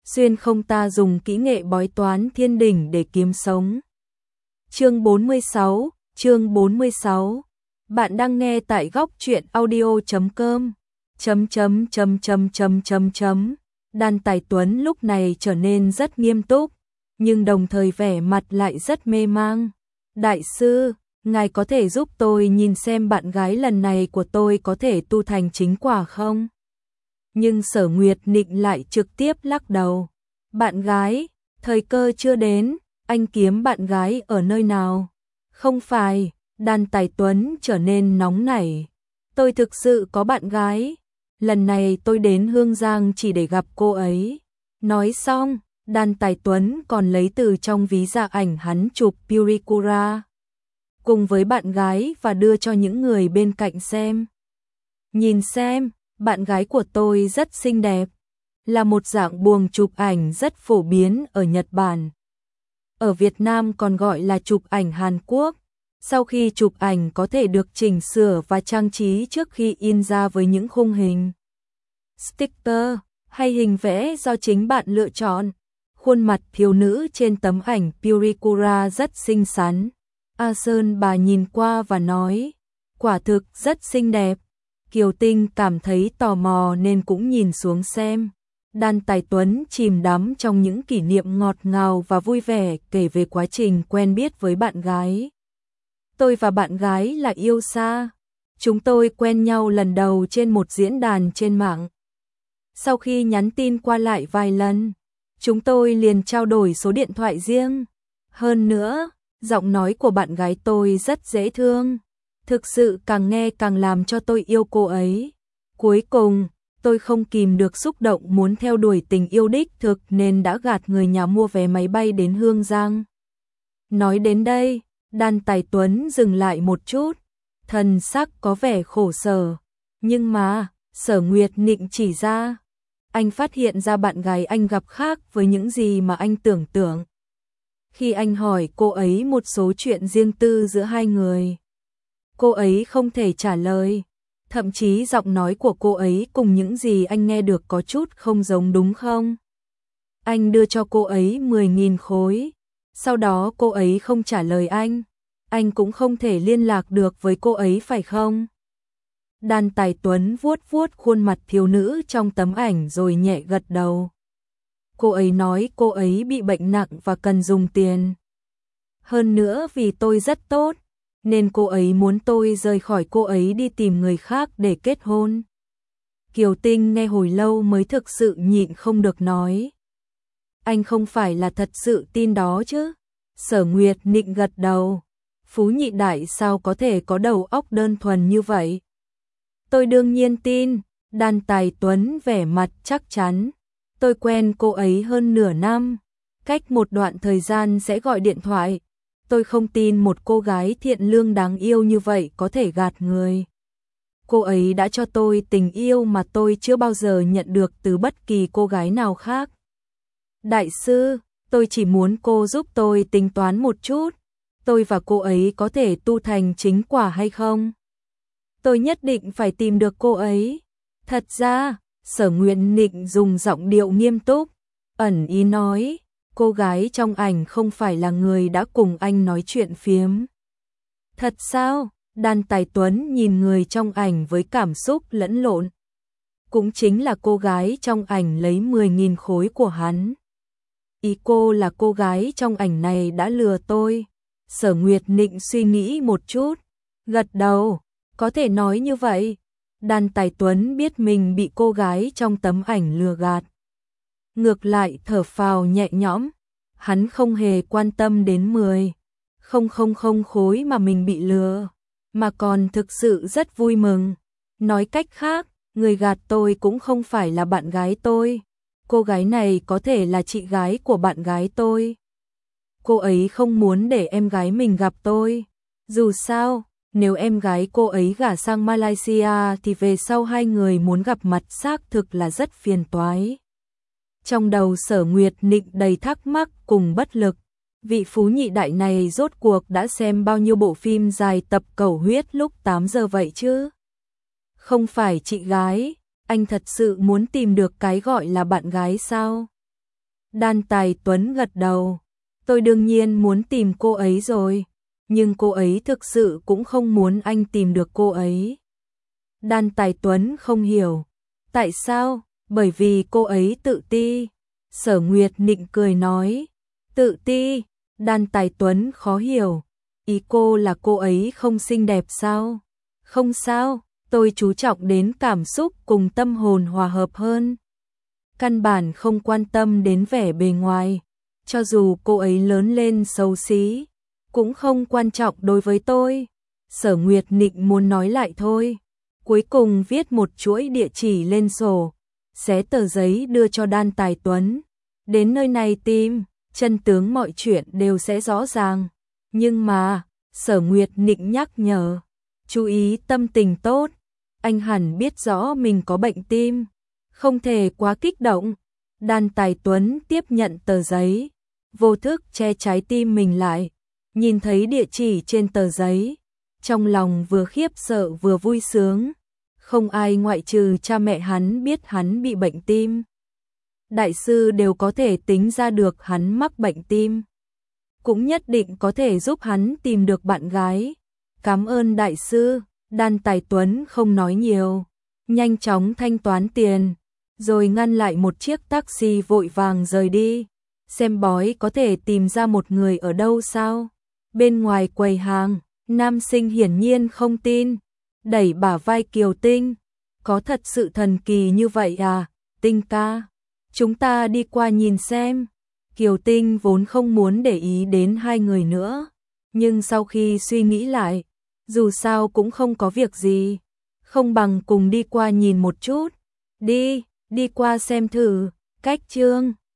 xuyên không ta dùng kỹ nghệ bói toán thiên đỉnh để kiếm sống. Chương 46. Bạn đang nghe tại góc truyện audio.com. Đan Tài Tuấn lúc này trở nên rất nghiêm túc, nhưng đồng thời vẻ mặt lại rất mê mang. Đại sư, ngài có thể giúp tôi nhìn xem bạn gái lần này của tôi có thể tu thành chính quả không? Nhưng Sở Nguyệt Nịnh lại trực tiếp lắc đầu. Bạn gái, thời cơ chưa đến, anh kiếm bạn gái ở nơi nào? Không phải, Đan Tài Tuấn trở nên nóng nảy. Tôi thực sự có bạn gái. Lần này tôi đến Hương Giang chỉ để gặp cô ấy. Nói xong, Đan Tài Tuấn còn lấy từ trong ví da ảnh hắn chụp Purikura cùng với bạn gái và đưa cho những người bên cạnh xem. Nhìn xem, bạn gái của tôi rất xinh đẹp, là một dạng buồng chụp ảnh rất phổ biến ở Nhật Bản. Ở Việt Nam còn gọi là chụp ảnh Hàn Quốc. Sau khi chụp ảnh có thể được chỉnh sửa và trang trí trước khi in ra với những khung hình, sticker hay hình vẽ do chính bạn lựa chọn. Khuôn mặt thiếu nữ trên tấm ảnh Purikura rất xinh xắn. A Sơn bà nhìn qua và nói, quả thực rất xinh đẹp. Kiều Tinh cảm thấy tò mò nên cũng nhìn xuống xem. Đan Tài Tuấn chìm đắm trong những kỷ niệm ngọt ngào và vui vẻ kể về quá trình quen biết với bạn gái. Tôi và bạn gái là yêu xa. Chúng tôi quen nhau lần đầu trên một diễn đàn trên mạng. Sau khi nhắn tin qua lại vài lần, chúng tôi liền trao đổi số điện thoại riêng. Hơn nữa, giọng nói của bạn gái tôi rất dễ thương. Thực sự càng nghe càng làm cho tôi yêu cô ấy. Cuối cùng, tôi không kìm được xúc động muốn theo đuổi tình yêu đích thực nên đã gạt người nhà mua vé máy bay đến Hương Giang. Nói đến đây, Đan Tài Tuấn dừng lại một chút, thần sắc có vẻ khổ sở. Nhưng mà, Sở Nguyệt Nịnh chỉ ra, anh phát hiện ra bạn gái anh gặp khác với những gì mà anh tưởng tượng. Khi anh hỏi cô ấy một số chuyện riêng tư giữa hai người, cô ấy không thể trả lời. Thậm chí giọng nói của cô ấy cùng những gì anh nghe được có chút không giống đúng không? Anh đưa cho cô ấy 10.000 khối. Sau đó cô ấy không trả lời anh cũng không thể liên lạc được với cô ấy phải không? Đan Tài Tuấn vuốt vuốt khuôn mặt thiếu nữ trong tấm ảnh rồi nhẹ gật đầu. Cô ấy nói cô ấy bị bệnh nặng và cần dùng tiền. Hơn nữa vì tôi rất tốt, nên cô ấy muốn tôi rời khỏi cô ấy đi tìm người khác để kết hôn. Kiều Tinh nghe hồi lâu mới thực sự nhịn không được nói. Anh không phải là thật sự tin đó chứ? Sở Nguyệt Nịnh gật đầu. Phú nhị đại sao có thể có đầu óc đơn thuần như vậy? Tôi đương nhiên tin. Đan Tài Tuấn vẻ mặt chắc chắn. Tôi quen cô ấy hơn nửa năm. Cách một đoạn thời gian sẽ gọi điện thoại. Tôi không tin một cô gái thiện lương đáng yêu như vậy có thể gạt người. Cô ấy đã cho tôi tình yêu mà tôi chưa bao giờ nhận được từ bất kỳ cô gái nào khác. Đại sư, tôi chỉ muốn cô giúp tôi tính toán một chút. Tôi và cô ấy có thể tu thành chính quả hay không? Tôi nhất định phải tìm được cô ấy. Thật ra, Sở Nguyệt Nịnh dùng giọng điệu nghiêm túc, ẩn ý nói, cô gái trong ảnh không phải là người đã cùng anh nói chuyện phiếm. Thật sao? Đan Tài Tuấn nhìn người trong ảnh với cảm xúc lẫn lộn. Cũng chính là cô gái trong ảnh lấy 10.000 khối của hắn. Ý cô là cô gái trong ảnh này đã lừa tôi. Sở Nguyệt Nịnh suy nghĩ một chút, gật đầu, có thể nói như vậy. Đan Tài Tuấn biết mình bị cô gái trong tấm ảnh lừa gạt. Ngược lại thở phào nhẹ nhõm, hắn không hề quan tâm đến 10.000 khối mà mình bị lừa, mà còn thực sự rất vui mừng. Nói cách khác, người gạt tôi cũng không phải là bạn gái tôi. Cô gái này có thể là chị gái của bạn gái tôi. Cô ấy không muốn để em gái mình gặp tôi. Dù sao, nếu em gái cô ấy gả sang Malaysia thì về sau hai người muốn gặp mặt xác thực là rất phiền toái. Trong đầu Sở Nguyệt Nịnh đầy thắc mắc cùng bất lực. Vị phú nhị đại này rốt cuộc đã xem bao nhiêu bộ phim dài tập cầu huyết lúc 8 giờ vậy chứ? Không phải chị gái, anh thật sự muốn tìm được cái gọi là bạn gái sao? Đan Tài Tuấn gật đầu. Tôi đương nhiên muốn tìm cô ấy rồi, nhưng cô ấy thực sự cũng không muốn anh tìm được cô ấy. Đan Tài Tuấn không hiểu. Tại sao? Bởi vì cô ấy tự ti. Sở Nguyệt Nịnh cười nói. Tự ti? Đan Tài Tuấn khó hiểu. Ý cô là cô ấy không xinh đẹp sao? Không sao, tôi chú trọng đến cảm xúc cùng tâm hồn hòa hợp hơn. Căn bản không quan tâm đến vẻ bề ngoài. Cho dù cô ấy lớn lên xấu xí, cũng không quan trọng đối với tôi. Sở Nguyệt Nịnh muốn nói lại thôi. Cuối cùng viết một chuỗi địa chỉ lên sổ, xé tờ giấy đưa cho Đan Tài Tuấn. Đến nơi này tìm, chân tướng mọi chuyện đều sẽ rõ ràng. Nhưng mà, Sở Nguyệt Nịnh nhắc nhở, chú ý tâm tình tốt. Anh hẳn biết rõ mình có bệnh tim, không thể quá kích động. Đan Tài Tuấn tiếp nhận tờ giấy, vô thức che trái tim mình lại, nhìn thấy địa chỉ trên tờ giấy, trong lòng vừa khiếp sợ vừa vui sướng. Không ai ngoại trừ cha mẹ hắn biết hắn bị bệnh tim. Đại sư đều có thể tính ra được hắn mắc bệnh tim, cũng nhất định có thể giúp hắn tìm được bạn gái. Cảm ơn đại sư. Đan Tài Tuấn không nói nhiều, nhanh chóng thanh toán tiền, rồi ngăn lại một chiếc taxi vội vàng rời đi. Xem bói có thể tìm ra một người ở đâu sao? Bên ngoài quầy hàng, nam sinh hiển nhiên không tin, đẩy bả vai Kiều Tinh. Có thật sự thần kỳ như vậy à, Tinh ca? Chúng ta đi qua nhìn xem. Kiều Tinh vốn không muốn để ý đến hai người nữa, nhưng sau khi suy nghĩ lại, dù sao cũng không có việc gì, không bằng cùng đi qua nhìn một chút. Đi qua xem thử. Cách chương